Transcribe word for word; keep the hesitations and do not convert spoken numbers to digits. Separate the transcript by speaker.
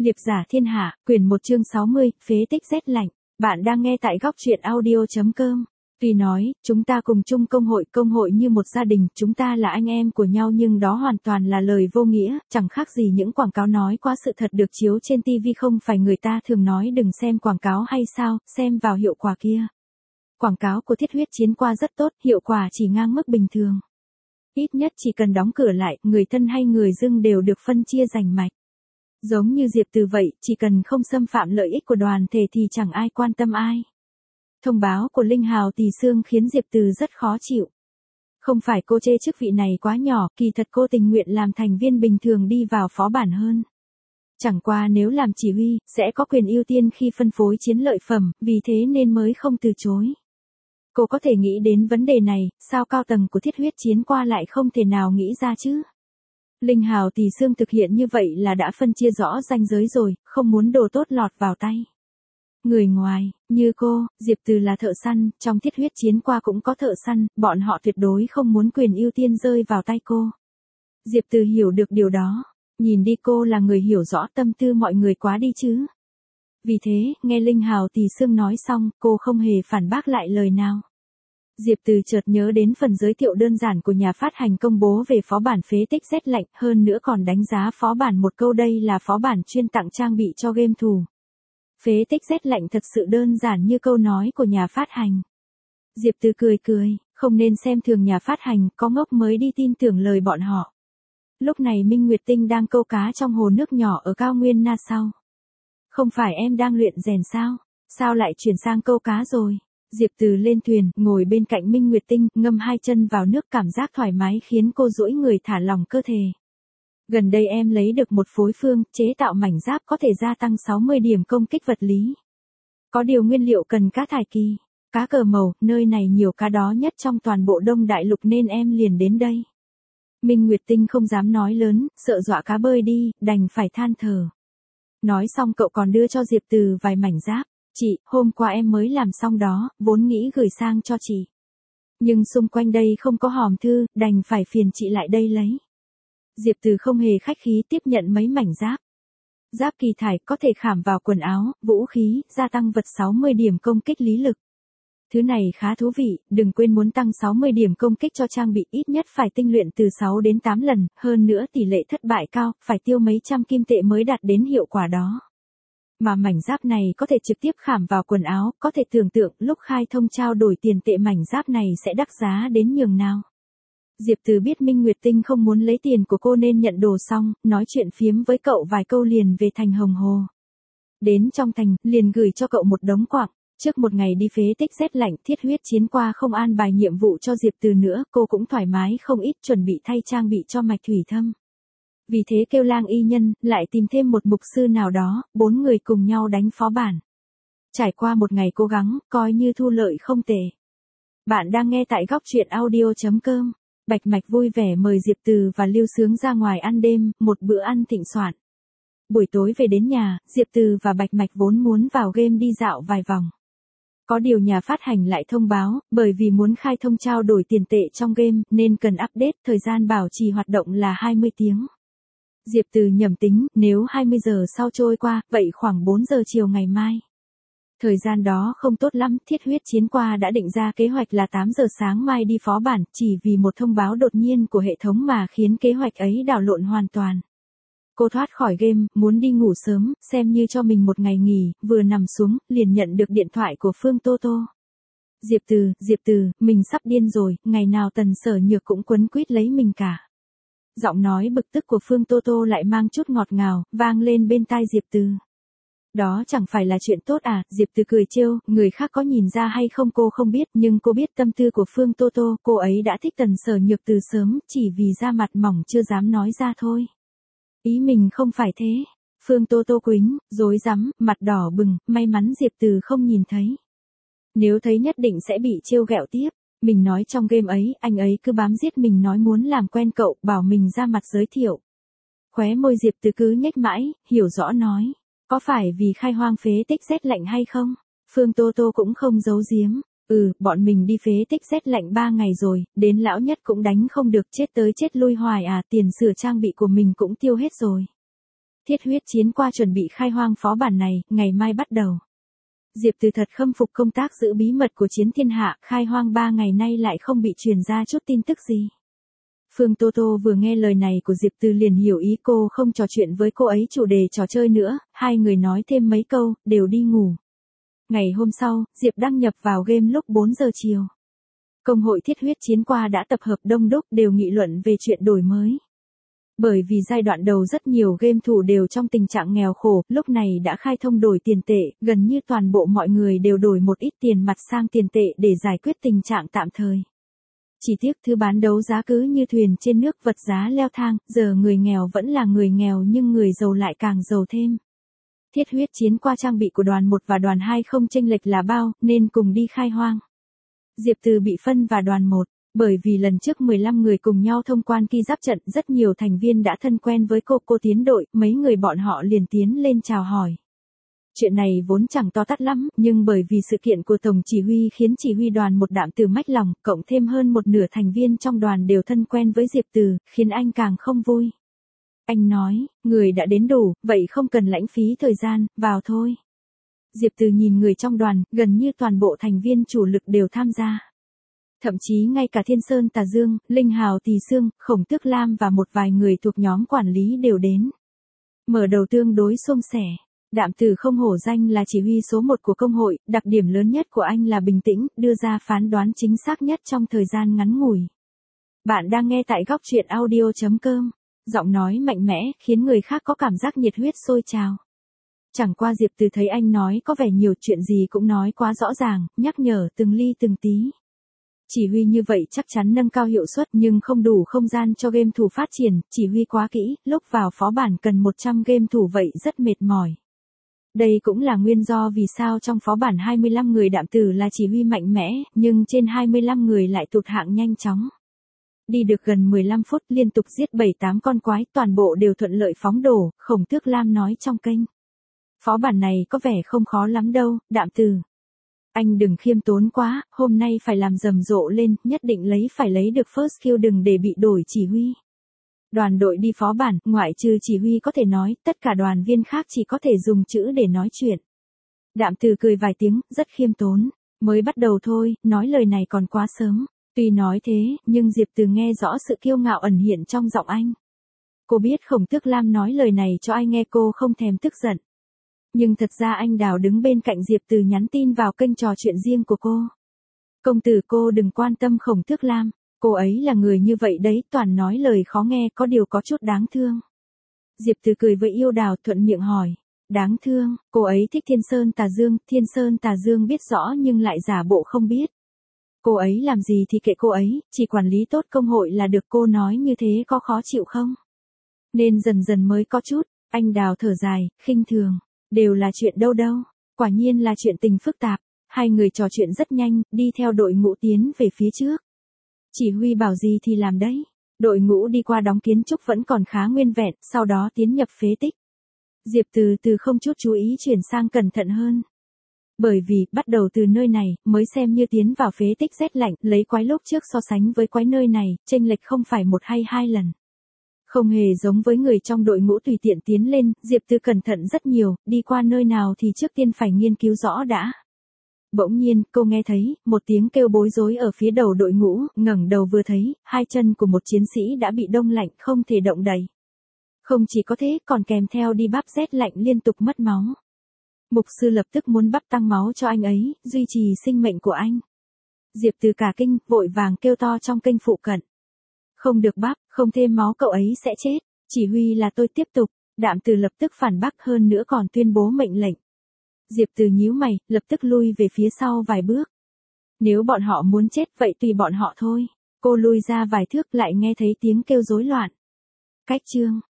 Speaker 1: Liệp giả thiên hạ, quyển một chương sáu mươi, phế tích rét lạnh. Bạn đang nghe tại góc truyện audio chấm com. Tuy nói, chúng ta cùng chung công hội, công hội như một gia đình, chúng ta là anh em của nhau nhưng đó hoàn toàn là lời vô nghĩa, chẳng khác gì những quảng cáo nói quá sự thật được chiếu trên ti vi. Không phải người ta thường nói đừng xem quảng cáo hay sao, xem vào hiệu quả kia. Quảng cáo của Thiết Huyết Chiến Qua rất tốt, hiệu quả chỉ ngang mức bình thường. Ít nhất chỉ cần đóng cửa lại, người thân hay người dưng đều được phân chia rành mạch. Giống như Diệp Từ vậy, chỉ cần không xâm phạm lợi ích của đoàn thể thì chẳng ai quan tâm ai. Thông báo của Linh Hào Tỳ Xương khiến Diệp Từ rất khó chịu. Không phải cô chê chức vị này quá nhỏ, kỳ thật cô tình nguyện làm thành viên bình thường đi vào phó bản hơn. Chẳng qua nếu làm chỉ huy, sẽ có quyền ưu tiên khi phân phối chiến lợi phẩm, vì thế nên mới không từ chối. Cô có thể nghĩ đến vấn đề này, sao cao tầng của Thiết Huyết Chiến Qua lại không thể nào nghĩ ra chứ? Linh Hào Tỳ Xương thực hiện như vậy là đã phân chia rõ ranh giới rồi, không muốn đồ tốt lọt vào tay. Người ngoài, như cô, Diệp Từ là thợ săn, trong Thiết Huyết Chiến Qua cũng có thợ săn, bọn họ tuyệt đối không muốn quyền ưu tiên rơi vào tay cô. Diệp Từ hiểu được điều đó, nhìn đi cô là người hiểu rõ tâm tư mọi người quá đi chứ. Vì thế, nghe Linh Hào Tỳ Xương nói xong, cô không hề phản bác lại lời nào. Diệp Từ chợt nhớ đến phần giới thiệu đơn giản của nhà phát hành công bố về phó bản phế tích rét lạnh, hơn nữa còn đánh giá phó bản một câu đây là phó bản chuyên tặng trang bị cho game thủ. Phế tích rét lạnh thật sự đơn giản như câu nói của nhà phát hành. Diệp Từ cười cười, không nên xem thường nhà phát hành, có ngốc mới đi tin tưởng lời bọn họ. Lúc này Minh Nguyệt Tinh đang câu cá trong hồ nước nhỏ ở cao nguyên Na Sau. Không phải em đang luyện rèn sao? Sao lại chuyển sang câu cá rồi? Diệp Từ lên thuyền, ngồi bên cạnh Minh Nguyệt Tinh, ngâm hai chân vào nước, cảm giác thoải mái khiến cô duỗi người thả lỏng cơ thể. Gần đây em lấy được một phối phương, chế tạo mảnh giáp có thể gia tăng sáu mươi điểm công kích vật lý. Có điều nguyên liệu cần cá thải kỳ, cá cờ màu, nơi này nhiều cá đó nhất trong toàn bộ Đông Đại Lục nên em liền đến đây. Minh Nguyệt Tinh không dám nói lớn, sợ dọa cá bơi đi, đành phải than thở. Nói xong cậu còn đưa cho Diệp Từ vài mảnh giáp. Chị, hôm qua em mới làm xong đó, vốn nghĩ gửi sang cho chị. Nhưng xung quanh đây không có hòm thư, đành phải phiền chị lại đây lấy. Diệp Từ không hề khách khí tiếp nhận mấy mảnh giáp. Giáp kỳ thải có thể khảm vào quần áo, vũ khí, gia tăng vật sáu mươi điểm công kích lý lực. Thứ này khá thú vị, đừng quên muốn tăng sáu mươi điểm công kích cho trang bị ít nhất phải tinh luyện từ sáu đến tám lần, hơn nữa tỷ lệ thất bại cao, phải tiêu mấy trăm kim tệ mới đạt đến hiệu quả đó. Mà mảnh giáp này có thể trực tiếp khảm vào quần áo, có thể tưởng tượng lúc khai thông trao đổi tiền tệ mảnh giáp này sẽ đắt giá đến nhường nào. Diệp Từ biết Minh Nguyệt Tinh không muốn lấy tiền của cô nên nhận đồ xong, nói chuyện phiếm với cậu vài câu liền về thành Hồng Hồ. Đến trong thành, liền gửi cho cậu một đống quặng. Trước một ngày đi phế tích rét lạnh, Thiết Huyết Chiến Qua không an bài nhiệm vụ cho Diệp Từ nữa, cô cũng thoải mái không ít chuẩn bị thay trang bị cho Mạch Thủy Thâm. Vì thế kêu Lang Y Nhân, lại tìm thêm một mục sư nào đó, bốn người cùng nhau đánh phó bản. Trải qua một ngày cố gắng, coi như thu lợi không tệ. Bạn đang nghe tại góc truyện audio chấm com. Bạch Mạch vui vẻ mời Diệp Từ và Lưu Sướng ra ngoài ăn đêm, một bữa ăn thịnh soạn. Buổi tối về đến nhà, Diệp Từ và Bạch Mạch vốn muốn vào game đi dạo vài vòng. Có điều nhà phát hành lại thông báo, bởi vì muốn khai thông trao đổi tiền tệ trong game, nên cần update, thời gian bảo trì hoạt động là hai mươi tiếng. Diệp Từ nhẩm tính, nếu hai mươi giờ sau trôi qua, vậy khoảng bốn giờ chiều ngày mai. Thời gian đó không tốt lắm, Thiết Huyết Chiến Qua đã định ra kế hoạch là tám giờ sáng mai đi phó bản, chỉ vì một thông báo đột nhiên của hệ thống mà khiến kế hoạch ấy đảo lộn hoàn toàn. Cô thoát khỏi game, muốn đi ngủ sớm, xem như cho mình một ngày nghỉ, vừa nằm xuống, liền nhận được điện thoại của Phương Tô Tô. Diệp Từ, Diệp Từ, mình sắp điên rồi, ngày nào Tần Sở Nhược cũng quấn quýt lấy mình cả. Giọng nói bực tức của Phương Tô Tô lại mang chút ngọt ngào, vang lên bên tai Diệp Từ. Đó chẳng phải là chuyện tốt à, Diệp Từ cười trêu, người khác có nhìn ra hay không cô không biết, nhưng cô biết tâm tư của Phương Tô Tô, cô ấy đã thích Tần Sở Nhược từ sớm, chỉ vì da mặt mỏng chưa dám nói ra thôi. Ý mình không phải thế. Phương Tô Tô quính, rối rắm, mặt đỏ bừng, may mắn Diệp Từ không nhìn thấy. Nếu thấy nhất định sẽ bị trêu ghẹo tiếp. Mình nói trong game ấy, anh ấy cứ bám giết mình nói muốn làm quen cậu, bảo mình ra mặt giới thiệu. Khóe môi Diệp Từ cứ nhếch mãi, hiểu rõ nói. Có phải vì khai hoang phế tích rét lạnh hay không? Phương Tô Tô cũng không giấu giếm. Ừ, bọn mình đi phế tích rét lạnh ba ngày rồi, đến lão nhất cũng đánh không được, chết tới chết lui hoài à, tiền sửa trang bị của mình cũng tiêu hết rồi. Thiết huyết chiến qua chuẩn bị khai hoang phó bản này, ngày mai bắt đầu. Diệp Từ thật khâm phục công tác giữ bí mật của Chiến Thiên Hạ, khai hoang ba ngày nay lại không bị truyền ra chút tin tức gì. Phương Tô Tô vừa nghe lời này của Diệp Từ liền hiểu ý cô không trò chuyện với cô ấy chủ đề trò chơi nữa, hai người nói thêm mấy câu, đều đi ngủ. Ngày hôm sau, Diệp đăng nhập vào game lúc bốn giờ chiều. Công hội Thiết huyết chiến qua đã tập hợp đông đúc đều nghị luận về chuyện đổi mới. Bởi vì giai đoạn đầu rất nhiều game thủ đều trong tình trạng nghèo khổ, lúc này đã khai thông đổi tiền tệ, gần như toàn bộ mọi người đều đổi một ít tiền mặt sang tiền tệ để giải quyết tình trạng tạm thời. Chỉ tiếc thứ bán đấu giá cứ như thuyền trên nước, vật giá leo thang, giờ người nghèo vẫn là người nghèo nhưng người giàu lại càng giàu thêm. Thiết huyết chiến qua trang bị của đoàn một và đoàn hai không chênh lệch là bao, nên cùng đi khai hoang. Diệp Từ bị phân vào đoàn một. Bởi vì lần trước mười lăm người cùng nhau thông quan ki giáp trận, rất nhiều thành viên đã thân quen với cô, cô tiến đội, mấy người bọn họ liền tiến lên chào hỏi. Chuyện này vốn chẳng to tát lắm, nhưng bởi vì sự kiện của Tổng Chỉ huy khiến chỉ huy đoàn một đạm từ mách lòng, cộng thêm hơn một nửa thành viên trong đoàn đều thân quen với Diệp Từ, khiến anh càng không vui. Anh nói, người đã đến đủ, vậy không cần lãng phí thời gian, vào thôi. Diệp Từ nhìn người trong đoàn, gần như toàn bộ thành viên chủ lực đều tham gia. Thậm chí ngay cả Thiên Sơn Tà Dương, Linh Hào Tỳ Xương, Khổng Tước Lam và một vài người thuộc nhóm quản lý đều đến. Mở đầu tương đối suôn sẻ. Đạm Từ không hổ danh là chỉ huy số một của công hội, đặc điểm lớn nhất của anh là bình tĩnh, đưa ra phán đoán chính xác nhất trong thời gian ngắn ngủi. Bạn đang nghe tại góc truyện audio chấm com. Giọng nói mạnh mẽ, khiến người khác có cảm giác nhiệt huyết sôi trào. Chẳng qua Diệp Từ thấy anh nói có vẻ nhiều, chuyện gì cũng nói quá rõ ràng, nhắc nhở từng ly từng tí. Chỉ huy như vậy chắc chắn nâng cao hiệu suất nhưng không đủ không gian cho game thủ phát triển, chỉ huy quá kỹ, lúc vào phó bản cần một trăm game thủ vậy rất mệt mỏi. Đây cũng là nguyên do vì sao trong phó bản hai mươi lăm người Đạm Từ là chỉ huy mạnh mẽ, nhưng trên hai mươi lăm người lại tụt hạng nhanh chóng. Đi được gần mười lăm phút liên tục giết bảy tám con quái, toàn bộ đều thuận lợi phóng đổ, Khổng Tước Lam nói trong kênh. Phó bản này có vẻ không khó lắm đâu, Đạm Từ. Anh đừng khiêm tốn quá, hôm nay phải làm rầm rộ lên, nhất định lấy phải lấy được first kill, đừng để bị đổi chỉ huy. Đoàn đội đi phó bản, ngoại trừ chỉ huy có thể nói, tất cả đoàn viên khác chỉ có thể dùng chữ để nói chuyện. Đạm Từ cười vài tiếng, rất khiêm tốn, mới bắt đầu thôi, nói lời này còn quá sớm. Tuy nói thế, nhưng Diệp Từ nghe rõ sự kiêu ngạo ẩn hiện trong giọng anh. Cô biết Khổng Tước Lam nói lời này cho ai nghe cô không thèm tức giận. Nhưng thật ra anh Đào đứng bên cạnh Diệp Từ nhắn tin vào kênh trò chuyện riêng của cô. Công tử cô đừng quan tâm Khổng Tước Lam, cô ấy là người như vậy đấy, toàn nói lời khó nghe, có điều có chút đáng thương. Diệp Từ cười với yêu Đào, thuận miệng hỏi. Đáng thương, cô ấy thích Thiên Sơn Tà Dương, Thiên Sơn Tà Dương biết rõ nhưng lại giả bộ không biết. Cô ấy làm gì thì kệ cô ấy, chỉ quản lý tốt công hội là được, cô nói như thế có khó chịu không? Nên dần dần mới có chút, anh Đào thở dài, khinh thường. Đều là chuyện đâu đâu, quả nhiên là chuyện tình phức tạp. Hai người trò chuyện rất nhanh, đi theo đội ngũ tiến về phía trước. Chỉ huy bảo gì thì làm đấy. Đội ngũ đi qua đóng kiến trúc vẫn còn khá nguyên vẹn, sau đó tiến nhập phế tích. Diệp Từ từ không chút chú ý chuyển sang cẩn thận hơn. Bởi vì, bắt đầu từ nơi này, mới xem như tiến vào phế tích rét lạnh, lấy quái lúc trước so sánh với quái nơi này, chênh lệch không phải một hay hai lần. Không hề giống với người trong đội ngũ tùy tiện tiến lên, Diệp Từ cẩn thận rất nhiều, đi qua nơi nào thì trước tiên phải nghiên cứu rõ đã. Bỗng nhiên, cô nghe thấy, một tiếng kêu bối rối ở phía đầu đội ngũ, ngẩng đầu vừa thấy, hai chân của một chiến sĩ đã bị đông lạnh, không thể động đậy. Không chỉ có thế, còn kèm theo đi bắp rét lạnh liên tục mất máu. Mục sư lập tức muốn bắp tăng máu cho anh ấy, duy trì sinh mệnh của anh. Diệp Từ cả kinh, vội vàng kêu to trong kênh phụ cận. Không được bắp, không thêm máu cậu ấy sẽ chết, chỉ huy là tôi tiếp tục. Đạm Từ lập tức phản bác, hơn nữa còn tuyên bố mệnh lệnh. Diệp Từ nhíu mày, lập tức lui về phía sau vài bước. Nếu bọn họ muốn chết vậy tùy bọn họ thôi. Cô lui ra vài thước lại nghe thấy tiếng kêu rối loạn. Cách chương,